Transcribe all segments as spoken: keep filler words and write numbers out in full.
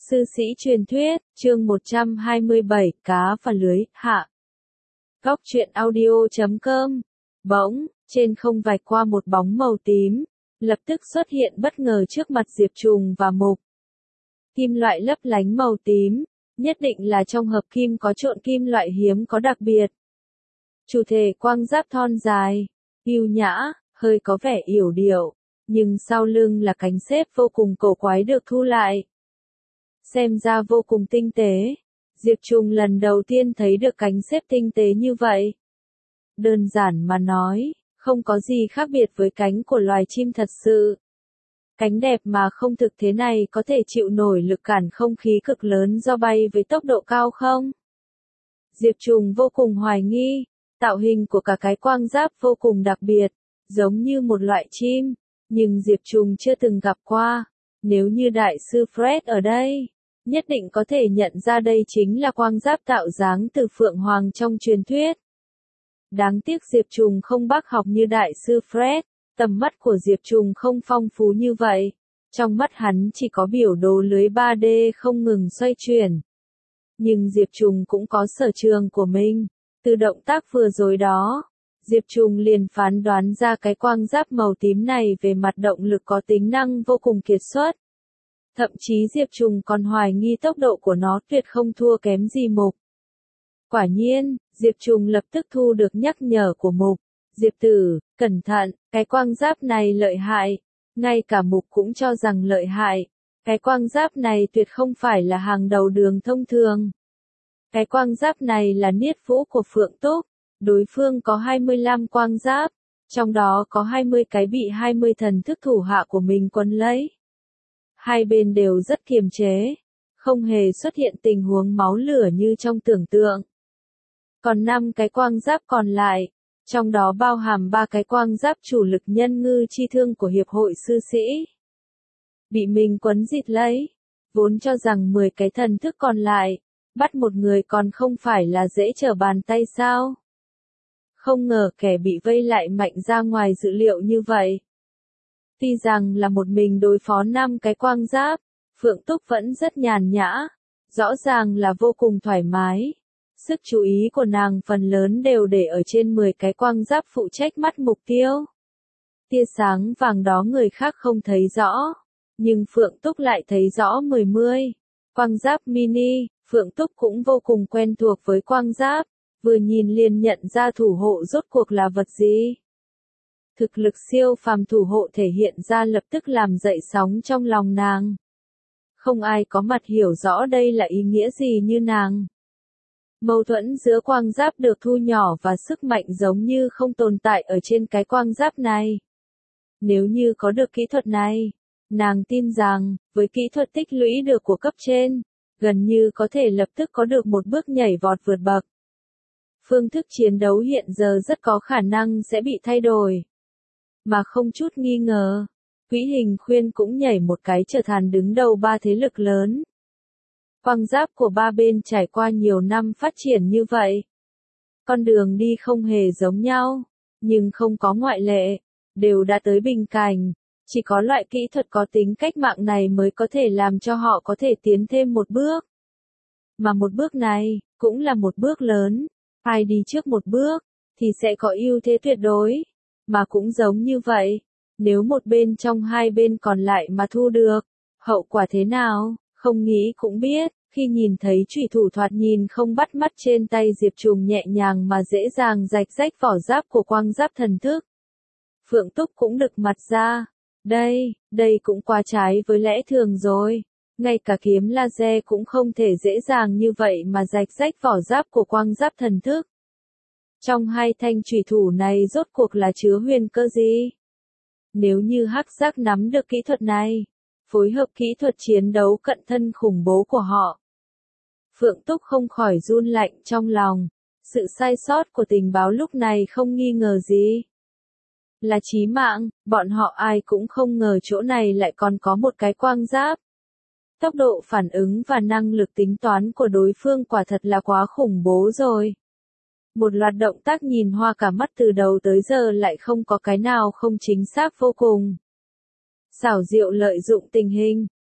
Sư sĩ truyền thuyết, chương một trăm hai mươi bảy, cá và lưới, hạ. Góc truyện audio chấm com. Bỗng, trên không vạch qua một bóng màu tím, lập tức xuất hiện bất ngờ trước mặt Diệp Trùng và Mục. Kim loại lấp lánh màu tím, nhất định là trong hợp kim có trộn kim loại hiếm có đặc biệt. Chủ thể quang giáp thon dài, yêu nhã, hơi có vẻ yểu điệu, nhưng sau lưng là cánh xếp vô cùng cổ quái được thu lại. Xem ra vô cùng tinh tế. Diệp Trùng lần đầu tiên thấy được cánh xếp tinh tế như vậy. Đơn giản mà nói, không có gì khác biệt với cánh của loài chim thật sự. Cánh đẹp mà không thực thế này có thể chịu nổi lực cản không khí cực lớn do bay với tốc độ cao không? Diệp Trùng vô cùng hoài nghi, tạo hình của cả cái quang giáp vô cùng đặc biệt, giống như một loại chim, nhưng Diệp Trùng chưa từng gặp qua. Nếu như đại sư Fred ở đây, nhất định có thể nhận ra đây chính là quang giáp tạo dáng từ Phượng Hoàng trong truyền thuyết. Đáng tiếc Diệp Trùng không bác học như đại sư Fred, tầm mắt của Diệp Trùng không phong phú như vậy. Trong mắt hắn chỉ có biểu đồ lưới ba D không ngừng xoay chuyển. Nhưng Diệp Trùng cũng có sở trường của mình. Từ động tác vừa rồi đó, Diệp Trùng liền phán đoán ra cái quang giáp màu tím này về mặt động lực có tính năng vô cùng kiệt xuất. Thậm chí Diệp Trùng còn hoài nghi tốc độ của nó tuyệt không thua kém gì Mục. Quả nhiên, Diệp Trùng lập tức thu được nhắc nhở của Mục. Diệp tử, cẩn thận, cái quang giáp này lợi hại. Ngay cả Mục cũng cho rằng lợi hại. Cái quang giáp này tuyệt không phải là hàng đầu đường thông thường. Cái quang giáp này là niết vũ của Phượng Túc. Đối phương có hai mươi lăm quang giáp, trong đó có hai mươi cái bị hai mươi thần thức thủ hạ của mình quấn lấy. Hai bên đều rất kiềm chế, không hề xuất hiện tình huống máu lửa như trong tưởng tượng. Còn năm cái quang giáp còn lại, trong đó bao hàm ba cái quang giáp chủ lực nhân ngư chi thương của Hiệp hội Sư sĩ. Bị mình quấn dịt lấy, vốn cho rằng mười cái thần thức còn lại, bắt một người còn không phải là dễ trở bàn tay sao? Không ngờ kẻ bị vây lại mạnh ra ngoài dự liệu như vậy. Tuy rằng là một mình đối phó năm cái quang giáp, Phượng Túc vẫn rất nhàn nhã, rõ ràng là vô cùng thoải mái. Sức chú ý của nàng phần lớn đều để ở trên mười cái quang giáp phụ trách mắt mục tiêu. Tia sáng vàng đó người khác không thấy rõ, nhưng Phượng Túc lại thấy rõ mười mươi. Quang giáp mini, Phượng Túc cũng vô cùng quen thuộc với quang giáp. Vừa nhìn liền nhận ra thủ hộ rốt cuộc là vật gì. Thực lực siêu phàm thủ hộ thể hiện ra lập tức làm dậy sóng trong lòng nàng. Không ai có mặt hiểu rõ đây là ý nghĩa gì như nàng. Mâu thuẫn giữa quang giáp được thu nhỏ và sức mạnh giống như không tồn tại ở trên cái quang giáp này. Nếu như có được kỹ thuật này, nàng tin rằng, với kỹ thuật tích lũy được của cấp trên, gần như có thể lập tức có được một bước nhảy vọt vượt bậc. Phương thức chiến đấu hiện giờ rất có khả năng sẽ bị thay đổi. Mà không chút nghi ngờ, Quỹ Hình Khuyên cũng nhảy một cái trở thành đứng đầu ba thế lực lớn. Quang giáp của ba bên trải qua nhiều năm phát triển như vậy. Con đường đi không hề giống nhau, nhưng không có ngoại lệ, đều đã tới bình cảnh. Chỉ có loại kỹ thuật có tính cách mạng này mới có thể làm cho họ có thể tiến thêm một bước. Mà một bước này, cũng là một bước lớn. Ai đi trước một bước, thì sẽ có ưu thế tuyệt đối. Mà cũng giống như vậy, nếu một bên trong hai bên còn lại mà thu được, hậu quả thế nào, không nghĩ cũng biết. Khi nhìn thấy chủy thủ thoạt nhìn không bắt mắt trên tay Diệp Trùng nhẹ nhàng mà dễ dàng rạch rách vỏ giáp của quang giáp thần thức, Phượng Túc cũng đực mặt ra. Đây, đây cũng quá trái với lẽ thường rồi. Ngay cả kiếm laser cũng không thể dễ dàng như vậy mà rạch rách vỏ giáp của quang giáp thần thức. Trong hai thanh chủy thủ này rốt cuộc là chứa huyền cơ gì? Nếu như Hắc Giác nắm được kỹ thuật này, phối hợp kỹ thuật chiến đấu cận thân khủng bố của họ, Phượng Túc không khỏi run lạnh trong lòng. Sự sai sót của tình báo lúc này không nghi ngờ gì là chí mạng, bọn họ ai cũng không ngờ chỗ này lại còn có một cái quang giáp. Tốc độ phản ứng và năng lực tính toán của đối phương quả thật là quá khủng bố rồi. Một loạt động tác nhìn hoa cả mắt từ đầu tới giờ lại không có cái nào không chính xác vô cùng. Xảo diệu lợi dụng tình hình,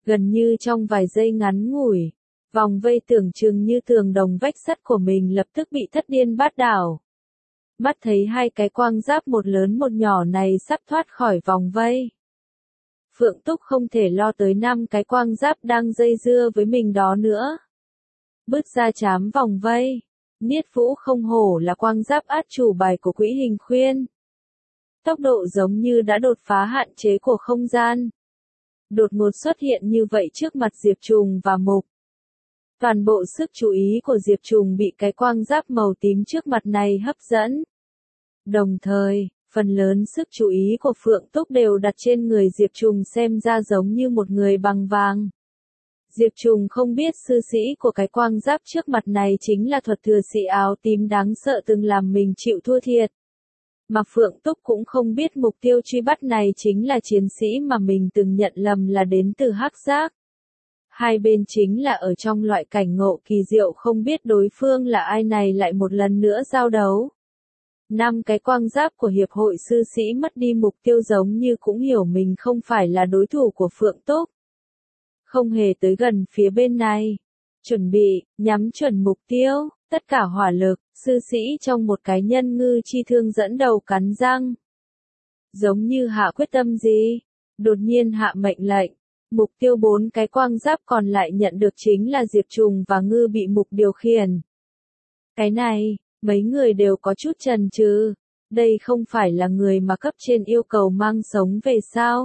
Gần như trong vài giây ngắn ngủi, vòng vây tưởng chừng như tường đồng vách sắt của mình lập tức bị thất điên bát đảo. Mắt thấy hai cái quang giáp một lớn một nhỏ này sắp thoát khỏi vòng vây. Phượng Túc không thể lo tới năm cái quang giáp đang dây dưa với mình đó nữa. Bước ra chám vòng vây. Niết Vũ không hổ là quang giáp át chủ bài của Quỹ Hình Khuyên. Tốc độ giống như đã đột phá hạn chế của không gian. Đột ngột xuất hiện như vậy trước mặt Diệp Trùng và Mục. Toàn bộ sức chú ý của Diệp Trùng bị cái quang giáp màu tím trước mặt này hấp dẫn. Đồng thời, phần lớn sức chú ý của Phượng Túc đều đặt trên người Diệp Trùng xem ra giống như một người bằng vàng. Diệp Trùng không biết sư sĩ của cái quang giáp trước mặt này chính là thuật thừa sĩ áo tím đáng sợ từng làm mình chịu thua thiệt. Mà Phượng Túc cũng không biết mục tiêu truy bắt này chính là chiến sĩ mà mình từng nhận lầm là đến từ Hắc Giác. Hai bên chính là ở trong loại cảnh ngộ kỳ diệu không biết đối phương là ai này lại một lần nữa giao đấu. Năm cái quang giáp của Hiệp hội sư sĩ mất đi mục tiêu giống như cũng hiểu mình không phải là đối thủ của Phượng Túc. Không hề tới gần phía bên này. Chuẩn bị, nhắm chuẩn mục tiêu, tất cả hỏa lực, sư sĩ trong một cái nhân ngư chi thương dẫn đầu cắn răng. Giống như hạ quyết tâm gì? Đột nhiên hạ mệnh lệnh. Mục tiêu bốn cái quang giáp còn lại nhận được chính là Diệp Trùng và Ngư bị Mục điều khiển. Cái này, mấy người đều có chút chần chừ. Đây không phải là người mà cấp trên yêu cầu mang sống về sao?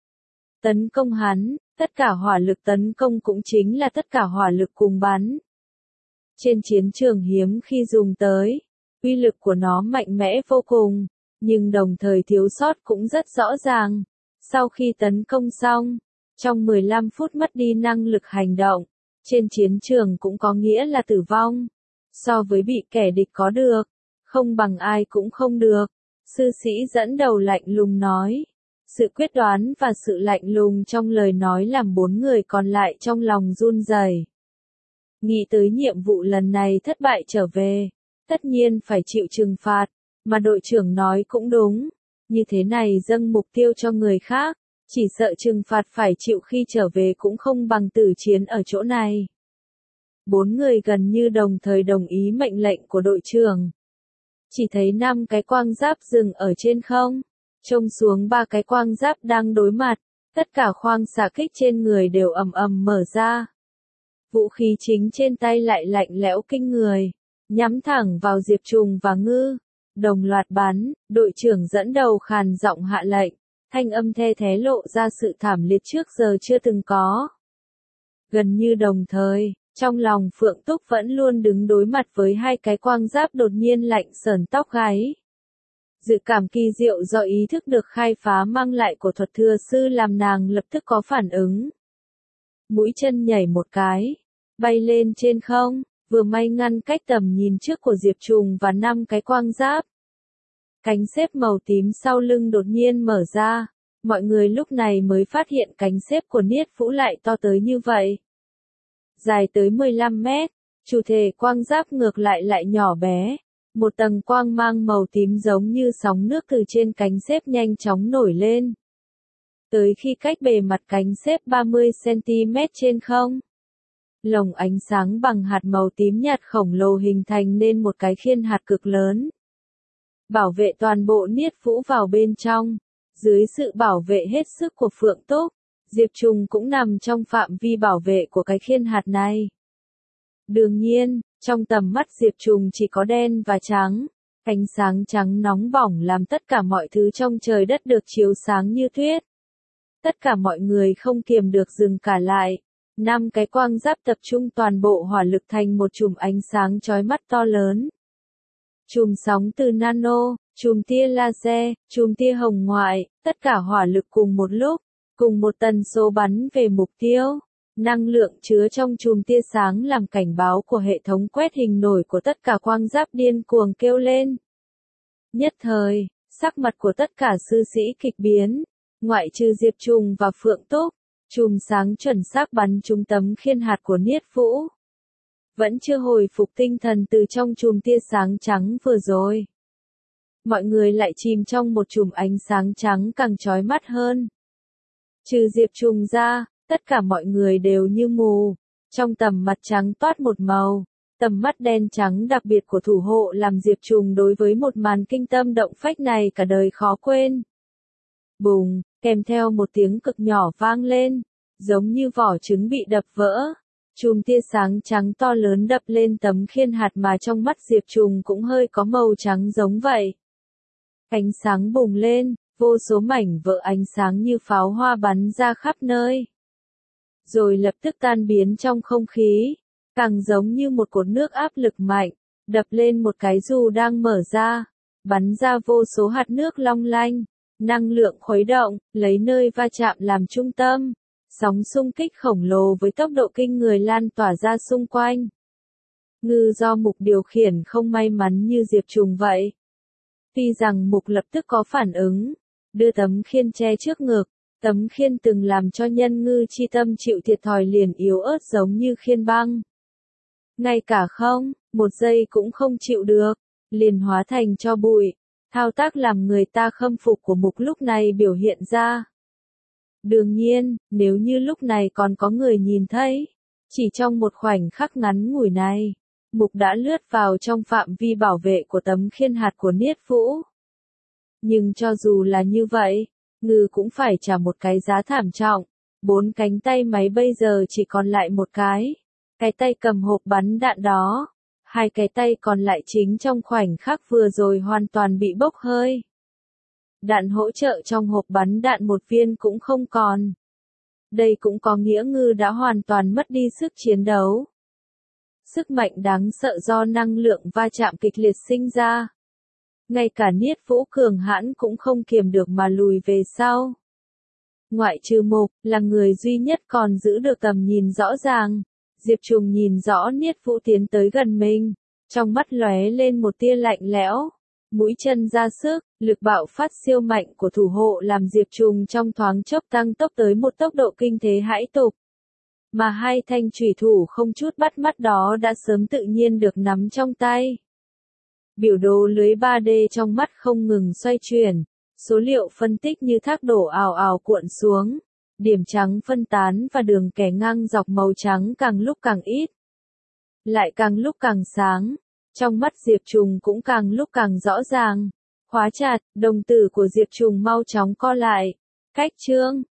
Tấn công hắn, tất cả hỏa lực tấn công cũng chính là tất cả hỏa lực cùng bắn. Trên chiến trường hiếm khi dùng tới, uy lực của nó mạnh mẽ vô cùng, nhưng đồng thời thiếu sót cũng rất rõ ràng. Sau khi tấn công xong, trong mười lăm phút mất đi năng lực hành động, trên chiến trường cũng có nghĩa là tử vong. So với bị kẻ địch có được, không bằng ai cũng không được. Sư sĩ dẫn đầu lạnh lùng nói. Sự quyết đoán và sự lạnh lùng trong lời nói làm bốn người còn lại trong lòng run rẩy. Nghĩ tới nhiệm vụ lần này thất bại trở về, tất nhiên phải chịu trừng phạt, mà đội trưởng nói cũng đúng. Như thế này dâng mục tiêu cho người khác, chỉ sợ trừng phạt phải chịu khi trở về cũng không bằng tử chiến ở chỗ này. Bốn người gần như đồng thời đồng ý mệnh lệnh của đội trưởng. Chỉ thấy năm cái quang giáp dừng ở trên không, trông xuống ba cái quang giáp đang đối mặt, tất cả khoang xạ kích trên người đều ầm ầm mở ra. Vũ khí chính trên tay lại lạnh lẽo kinh người, nhắm thẳng vào Diệp Trùng và Ngư, đồng loạt bắn. Đội trưởng dẫn đầu khàn giọng hạ lệnh, thanh âm the thé lộ ra sự thảm liệt trước giờ chưa từng có. Gần như đồng thời, trong lòng Phượng Túc vẫn luôn đứng đối mặt với hai cái quang giáp đột nhiên lạnh sởn tóc gáy. Dự cảm kỳ diệu do ý thức được khai phá mang lại của thuật thừa sư làm nàng lập tức có phản ứng. Mũi chân nhảy một cái, bay lên trên không, vừa may ngăn cách tầm nhìn trước của Diệp Trùng và năm cái quang giáp. Cánh xếp màu tím sau lưng đột nhiên mở ra, mọi người lúc này mới phát hiện cánh xếp của Niết Vũ lại to tới như vậy. Dài tới mười lăm mét, chủ thể quang giáp ngược lại lại nhỏ bé. Một tầng quang mang màu tím giống như sóng nước từ trên cánh xếp nhanh chóng nổi lên. Tới khi cách bề mặt cánh xếp ba mươi xăng-ti-mét trên không. Lồng ánh sáng bằng hạt màu tím nhạt khổng lồ hình thành nên một cái khiên hạt cực lớn. Bảo vệ toàn bộ Niết Vũ vào bên trong. Dưới sự bảo vệ hết sức của Phượng Túc, Diệp Trùng cũng nằm trong phạm vi bảo vệ của cái khiên hạt này. Đương nhiên, trong tầm mắt Diệp Trùng chỉ có đen và trắng, ánh sáng trắng nóng bỏng làm tất cả mọi thứ trong trời đất được chiếu sáng như tuyết. Tất cả mọi người không kiềm được dừng cả lại. Năm cái quang giáp tập trung toàn bộ hỏa lực thành một chùm ánh sáng chói mắt to lớn. Chùm sóng từ nano, chùm tia laser, chùm tia hồng ngoại, tất cả hỏa lực cùng một lúc, cùng một tần số bắn về mục tiêu. Năng lượng chứa trong chùm tia sáng làm cảnh báo của hệ thống quét hình nổi của tất cả quang giáp điên cuồng kêu lên. Nhất thời, sắc mặt của tất cả sư sĩ kịch biến, ngoại trừ Diệp Trùng và Phượng Túc, chùm sáng chuẩn xác bắn trúng tấm khiên hạt của Niết Vũ. Vẫn chưa hồi phục tinh thần từ trong chùm tia sáng trắng vừa rồi. Mọi người lại chìm trong một chùm ánh sáng trắng càng chói mắt hơn. Trừ Diệp Trùng ra, Tất cả mọi người đều như mù, trong tầm mắt trắng toát một màu, tầm mắt đen trắng đặc biệt của thủ hộ làm Diệp Trùng đối với một màn kinh tâm động phách này cả đời khó quên. Bùng, kèm theo một tiếng cực nhỏ vang lên, giống như vỏ trứng bị đập vỡ. Chùm tia sáng trắng to lớn đập lên tấm khiên hạt mà trong mắt Diệp Trùng cũng hơi có màu trắng giống vậy. Ánh sáng bùng lên, vô số mảnh vỡ ánh sáng như pháo hoa bắn ra khắp nơi. Rồi lập tức tan biến trong không khí, càng giống như một cột nước áp lực mạnh, đập lên một cái dù đang mở ra, bắn ra vô số hạt nước long lanh, năng lượng khuấy động, lấy nơi va chạm làm trung tâm. Sóng xung kích khổng lồ với tốc độ kinh người lan tỏa ra xung quanh. Ngư do Mục điều khiển không may mắn như Diệp Trùng vậy. Tuy rằng Mục lập tức có phản ứng, đưa tấm khiên che trước ngực, tấm khiên từng làm cho nhân ngư chi tâm chịu thiệt thòi liền yếu ớt giống như khiên băng. Ngay cả không, một giây cũng không chịu được, liền hóa thành cho bụi. Thao tác làm người ta khâm phục của Mục lúc này biểu hiện ra. Đương nhiên, nếu như lúc này còn có người nhìn thấy, chỉ trong một khoảnh khắc ngắn ngủi này, Mục đã lướt vào trong phạm vi bảo vệ của tấm khiên hạt của Niết Vũ. Nhưng cho dù là như vậy, Ngư cũng phải trả một cái giá thảm trọng, bốn cánh tay máy bây giờ chỉ còn lại một cái, cái tay cầm hộp bắn đạn đó, hai cái tay còn lại chính trong khoảnh khắc vừa rồi hoàn toàn bị bốc hơi. Đạn hỗ trợ trong hộp bắn đạn một viên cũng không còn. Đây cũng có nghĩa Ngư đã hoàn toàn mất đi sức chiến đấu. Sức mạnh đáng sợ do năng lượng va chạm kịch liệt sinh ra. Ngay cả Niết Vũ cường hãn cũng không kiềm được mà lùi về sau. Ngoại trừ Mục, là người duy nhất còn giữ được tầm nhìn rõ ràng. Diệp Trùng nhìn rõ Niết Vũ tiến tới gần mình, trong mắt lóe lên một tia lạnh lẽo. Mũi chân ra sức, lực bạo phát siêu mạnh của thủ hộ làm Diệp Trùng trong thoáng chốc tăng tốc tới một tốc độ kinh thế hãi tục. Mà hai thanh chủy thủ không chút bắt mắt đó đã sớm tự nhiên được nắm trong tay. Biểu đồ lưới ba D trong mắt không ngừng xoay chuyển, số liệu phân tích như thác đổ ào ào cuộn xuống, điểm trắng phân tán và đường kẻ ngang dọc màu trắng càng lúc càng ít, lại càng lúc càng sáng. Trong mắt Diệp Trùng cũng càng lúc càng rõ ràng. Khóa chặt, đồng tử của Diệp Trùng mau chóng co lại. Cách chương